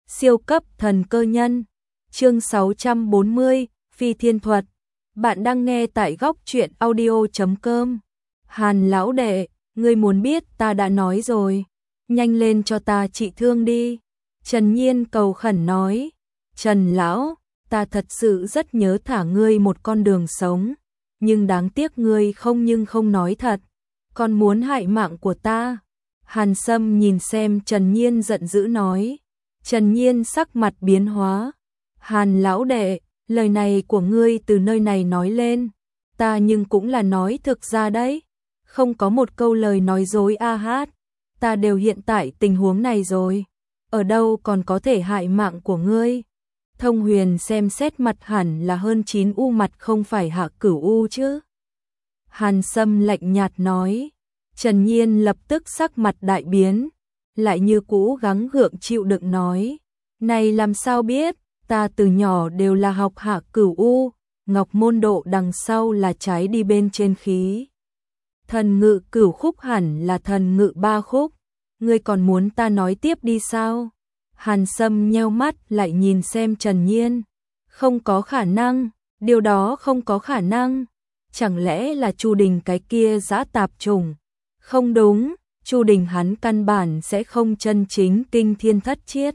Siêu cấp thần cơ nhân. Chương 640, Phi Thiên Thuật. Bạn đang nghe tại góc truyện audio.com. Hàn lão đệ, ngươi muốn biết ta đã nói rồi. Nhanh lên cho ta trị thương đi. Trần Nhiên cầu khẩn nói. Trần lão, ta thật sự rất nhớ thả ngươi một con đường sống. Nhưng đáng tiếc ngươi không nói thật. Còn muốn hại mạng của ta. Hàn Sâm nhìn xem Trần Nhiên giận dữ nói. Trần Nhiên sắc mặt biến hóa. Hàn lão đệ, lời này của ngươi từ nơi này nói lên. Ta nhưng cũng là nói thực ra đấy. Không có một câu lời nói dối a hát. Ta đều hiện tại tình huống này rồi. Ở đâu còn có thể hại mạng của ngươi. Thông Huyền xem xét mặt hẳn là hơn 9 u mặt không phải hạ cửu u chứ. Hàn Sâm lạnh nhạt nói. Trần Nhiên lập tức sắc mặt đại biến. Lại như cũ gắng gượng chịu đựng nói. Này làm sao biết, ta từ nhỏ đều là học hạ cửu u, ngọc môn độ đằng sau là trái đi bên trên khí. Thần ngự cửu khúc hẳn là thần ngự ba khúc, ngươi còn muốn ta nói tiếp đi sao? Hàn Sâm nheo mắt lại nhìn xem Trần Nhiên. Không có khả năng, điều đó không có khả năng. Chẳng lẽ là Chu Đình cái kia dã tạp trùng? Không đúng. Chu Đình hắn căn bản sẽ không chân chính kinh thiên thất chiết.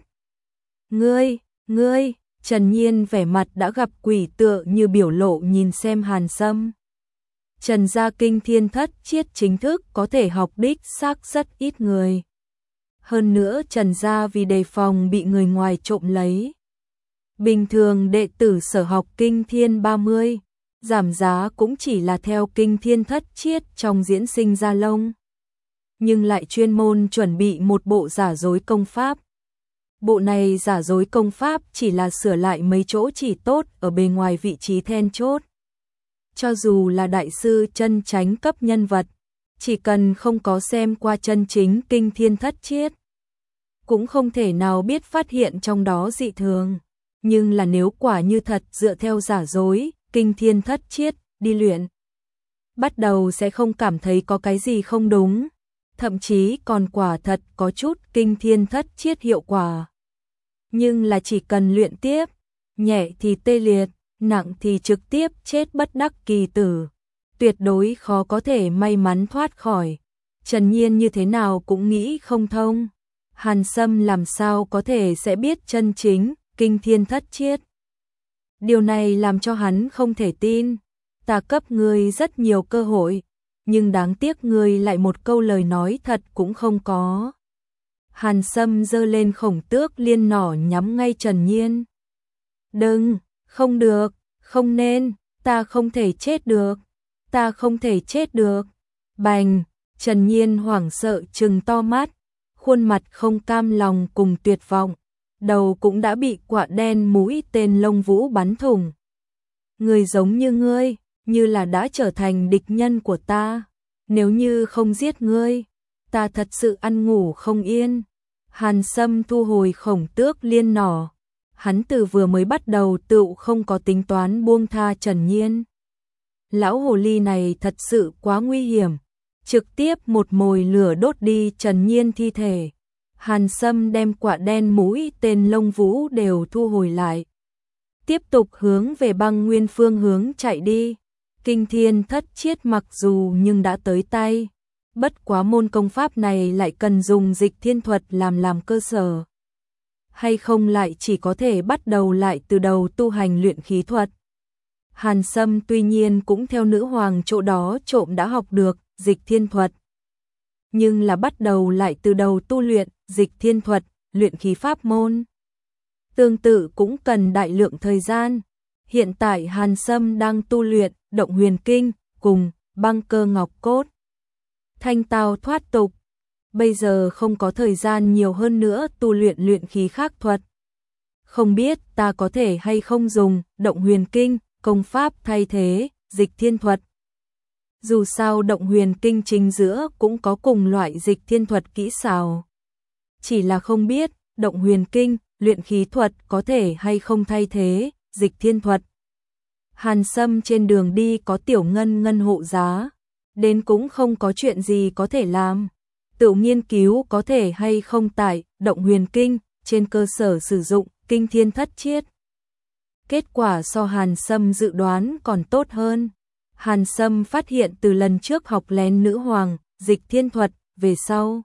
Ngươi, Trần Nhiên vẻ mặt đã gặp quỷ tựa như biểu lộ nhìn xem Hàn Sâm. Trần gia kinh thiên thất chiết chính thức có thể học đích xác rất ít người. Hơn nữa Trần gia vì đề phòng bị người ngoài trộm lấy. Bình thường đệ tử sở học kinh thiên 30, giảm giá cũng chỉ là theo kinh thiên thất chiết trong diễn sinh gia lông. Nhưng lại chuyên môn chuẩn bị một bộ giả dối công pháp. Bộ này giả dối công pháp chỉ là sửa lại mấy chỗ chỉ tốt ở bề ngoài vị trí then chốt. Cho dù là đại sư chân chánh cấp nhân vật, chỉ cần không có xem qua chân chính kinh thiên thất chiết, cũng không thể nào biết phát hiện trong đó dị thường. Nhưng là nếu quả như thật dựa theo giả dối, kinh thiên thất chiết, đi luyện, bắt đầu sẽ không cảm thấy có cái gì không đúng. Thậm chí còn quả thật có chút kinh thiên thất chiết hiệu quả. Nhưng là chỉ cần luyện tiếp, nhẹ thì tê liệt, nặng thì trực tiếp chết bất đắc kỳ tử. Tuyệt đối khó có thể may mắn thoát khỏi. Trần Nhiên như thế nào cũng nghĩ không thông. Hàn Sâm làm sao có thể sẽ biết chân chính, kinh thiên thất chiết. Điều này làm cho hắn không thể tin. Ta cấp ngươi rất nhiều cơ hội. Nhưng đáng tiếc ngươi lại một câu lời nói thật cũng không có. Hàn Sâm giơ lên khổng tước liên nỏ nhắm ngay Trần Nhiên. Đừng, không được, không nên, ta không thể chết được, ta không thể chết được. Bành, Trần Nhiên hoảng sợ trừng to mắt, khuôn mặt không cam lòng cùng tuyệt vọng, đầu cũng đã bị quạ đen mũi tên lông vũ bắn thủng. Người giống như ngươi, như là đã trở thành địch nhân của ta. Nếu như không giết ngươi, ta thật sự ăn ngủ không yên. Hàn Sâm thu hồi khổng tước liên nỏ. Hắn từ vừa mới bắt đầu tự không có tính toán buông tha Trần Nhiên. Lão hồ ly này thật sự quá nguy hiểm. Trực tiếp một mồi lửa đốt đi Trần Nhiên thi thể. Hàn Sâm đem quả đen mũi tên lông vũ đều thu hồi lại. Tiếp tục hướng về băng nguyên phương hướng chạy đi. Kinh thiên thất chiết mặc dù nhưng đã tới tay. Bất quá môn công pháp này lại cần dùng dịch thiên thuật làm cơ sở. Hay không lại chỉ có thể bắt đầu lại từ đầu tu hành luyện khí thuật. Hàn Sâm tuy nhiên cũng theo nữ hoàng chỗ đó trộm đã học được dịch thiên thuật. Nhưng là bắt đầu lại từ đầu tu luyện dịch thiên thuật, luyện khí pháp môn. Tương tự cũng cần đại lượng thời gian. Hiện tại Hàn Sâm đang tu luyện Động Huyền Kinh cùng Băng Cơ Ngọc Cốt. Thanh tao thoát tục. Bây giờ không có thời gian nhiều hơn nữa tu luyện luyện khí khác thuật. Không biết ta có thể hay không dùng Động Huyền Kinh công pháp thay thế dịch thiên thuật. Dù sao Động Huyền Kinh chính giữa cũng có cùng loại dịch thiên thuật kỹ xảo. Chỉ là không biết Động Huyền Kinh luyện khí thuật có thể hay không thay thế dịch thiên thuật. Hàn Sâm trên đường đi có Tiểu Ngân hộ giá, đến cũng không có chuyện gì có thể làm. Tự nghiên cứu có thể hay không tại Động Huyền Kinh trên cơ sở sử dụng kinh thiên thất chiết. Kết quả so Hàn Sâm dự đoán còn tốt hơn. Hàn Sâm phát hiện từ lần trước học lén nữ hoàng, dịch thiên thuật, về sau.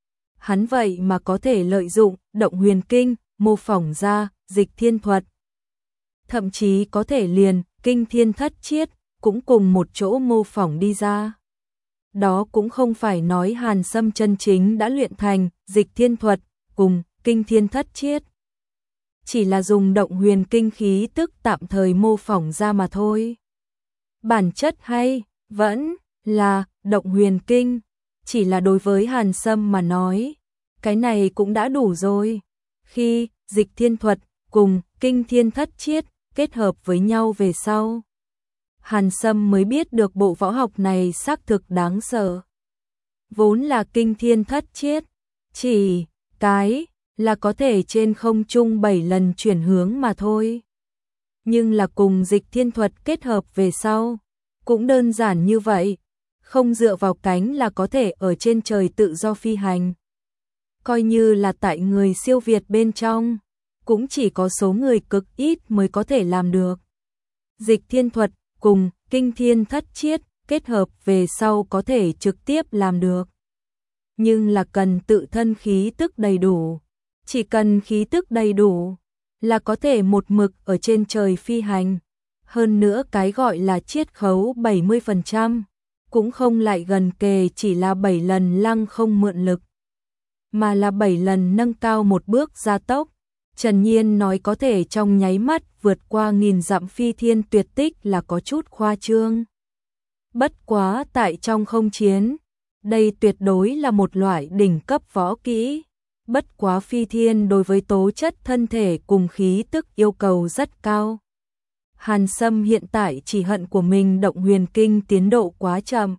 Hắn vậy mà có thể lợi dụng động huyền kinh, mô phỏng ra dịch thiên thuật. Thậm chí có thể liền kinh thiên thất chiết, cũng cùng một chỗ mô phỏng đi ra. Đó cũng không phải nói Hàn Sâm chân chính đã luyện thành dịch thiên thuật cùng kinh thiên thất chiết. Chỉ là dùng động huyền kinh khí tức tạm thời mô phỏng ra mà thôi. Bản chất hay vẫn là động huyền kinh, chỉ là đối với Hàn Sâm mà nói, cái này cũng đã đủ rồi. Khi dịch thiên thuật cùng kinh thiên thất chiết kết hợp với nhau về sau, Hàn Sâm mới biết được bộ võ học này xác thực đáng sợ. Vốn là kinh thiên thất chiết, chỉ cái là có thể trên không trung 7 lần chuyển hướng mà thôi. Nhưng là cùng dịch thiên thuật kết hợp về sau, cũng đơn giản như vậy, không dựa vào cánh là có thể ở trên trời tự do phi hành. Coi như là tại người siêu việt bên trong, cũng chỉ có số người cực ít mới có thể làm được. Dịch thiên thuật cùng kinh thiên thất chiết kết hợp về sau có thể trực tiếp làm được. Nhưng là cần tự thân khí tức đầy đủ. Chỉ cần khí tức đầy đủ là có thể một mực ở trên trời phi hành. Hơn nữa cái gọi là chiết khấu 70%, cũng không lại gần kề chỉ là 7 lần lăng không mượn lực, mà là 7 lần nâng cao một bước gia tốc. Trần Nhiên nói có thể trong nháy mắt vượt qua 1000 dặm phi thiên tuyệt tích là có chút khoa trương. Bất quá tại trong không chiến, đây tuyệt đối là một loại đỉnh cấp võ kỹ. Bất quá phi thiên đối với tố chất thân thể cùng khí tức yêu cầu rất cao. Hàn Sâm hiện tại chỉ hận của mình động huyền kinh tiến độ quá chậm.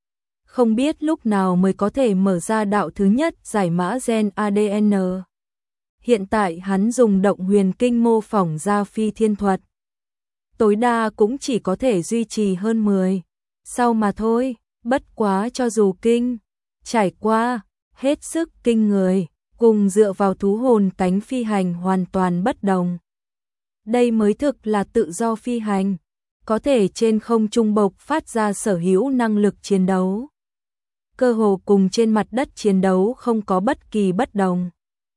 Không biết lúc nào mới có thể mở ra đạo thứ nhất giải mã gen ADN. Hiện tại hắn dùng động huyền kinh mô phỏng ra phi thiên thuật. Tối đa cũng chỉ có thể duy trì hơn 10 sau mà thôi. Bất quá cho dù kinh trải qua hết sức kinh người, cùng dựa vào thú hồn cánh phi hành hoàn toàn bất đồng. Đây mới thực là tự do phi hành, có thể trên không trung bộc phát ra sở hữu năng lực chiến đấu. Cơ hồ cùng trên mặt đất chiến đấu không có bất kỳ bất đồng.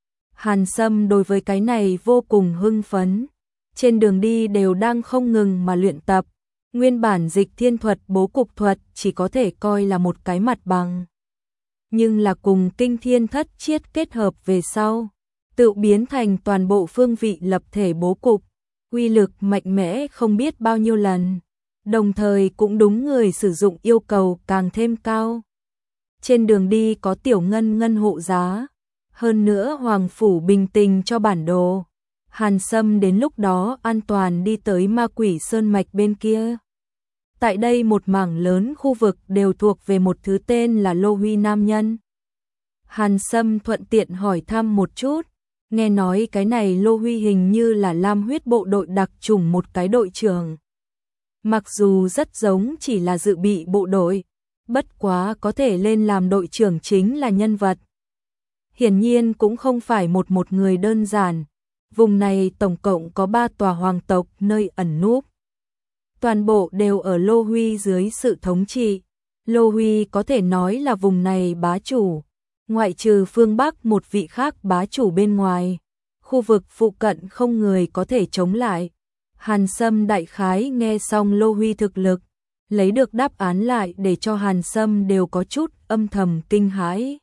Hàn Sâm đối với cái này vô cùng hưng phấn. Trên đường đi đều đang không ngừng mà luyện tập. Nguyên bản dịch thiên thuật bố cục thuật chỉ có thể coi là một cái mặt bằng. Nhưng là cùng kinh thiên thất chiết kết hợp về sau, tự biến thành toàn bộ phương vị lập thể bố cục, uy lực mạnh mẽ không biết bao nhiêu lần, đồng thời cũng đúng người sử dụng yêu cầu càng thêm cao. Trên đường đi có tiểu ngân hộ giá, hơn nữa Hoàng Phủ bình tình cho bản đồ. Hàn Sâm đến lúc đó an toàn đi tới Ma Quỷ Sơn Mạch bên kia. Tại đây một mảng lớn khu vực đều thuộc về một thứ tên là Lô Huy nam nhân. Hàn Sâm thuận tiện hỏi thăm một chút, nghe nói cái này Lô Huy hình như là Lam huyết bộ đội đặc chủng một cái đội trưởng. Mặc dù rất giống chỉ là dự bị bộ đội, bất quá có thể lên làm đội trưởng chính là nhân vật. Hiển nhiên cũng không phải một người đơn giản. Vùng này tổng cộng có 3 tòa hoàng tộc nơi ẩn núp. Toàn bộ đều ở Lô Huy dưới sự thống trị. Lô Huy có thể nói là vùng này bá chủ. Ngoại trừ phương Bắc một vị khác bá chủ bên ngoài, khu vực phụ cận không người có thể chống lại. Hàn Sâm đại khái nghe xong Lô Huy thực lực, lấy được đáp án lại để cho Hàn Sâm đều có chút âm thầm kinh hãi.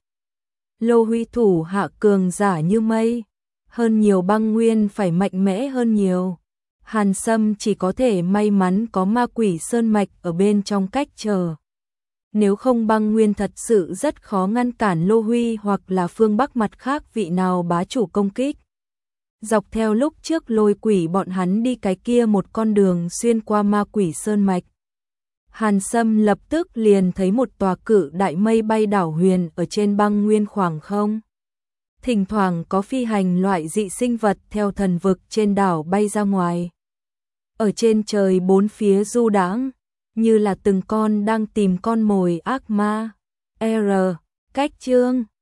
Lô Huy thủ hạ cường giả như mây, hơn nhiều băng nguyên phải mạnh mẽ hơn nhiều. Hàn Sâm chỉ có thể may mắn có Ma Quỷ Sơn Mạch ở bên trong cách chờ. Nếu không băng nguyên thật sự rất khó ngăn cản Lô Huy hoặc là phương Bắc mặt khác vị nào bá chủ công kích. Dọc theo lúc trước Lôi Quỷ bọn hắn đi cái kia một con đường xuyên qua Ma Quỷ Sơn Mạch. Hàn Sâm lập tức liền thấy một tòa cự đại mây bay đảo huyền ở trên băng nguyên khoảng không. Thỉnh thoảng có phi hành loại dị sinh vật theo thần vực trên đảo bay ra ngoài. Ở trên trời bốn phía du đãng, như là từng con đang tìm con mồi ác ma. Cách chương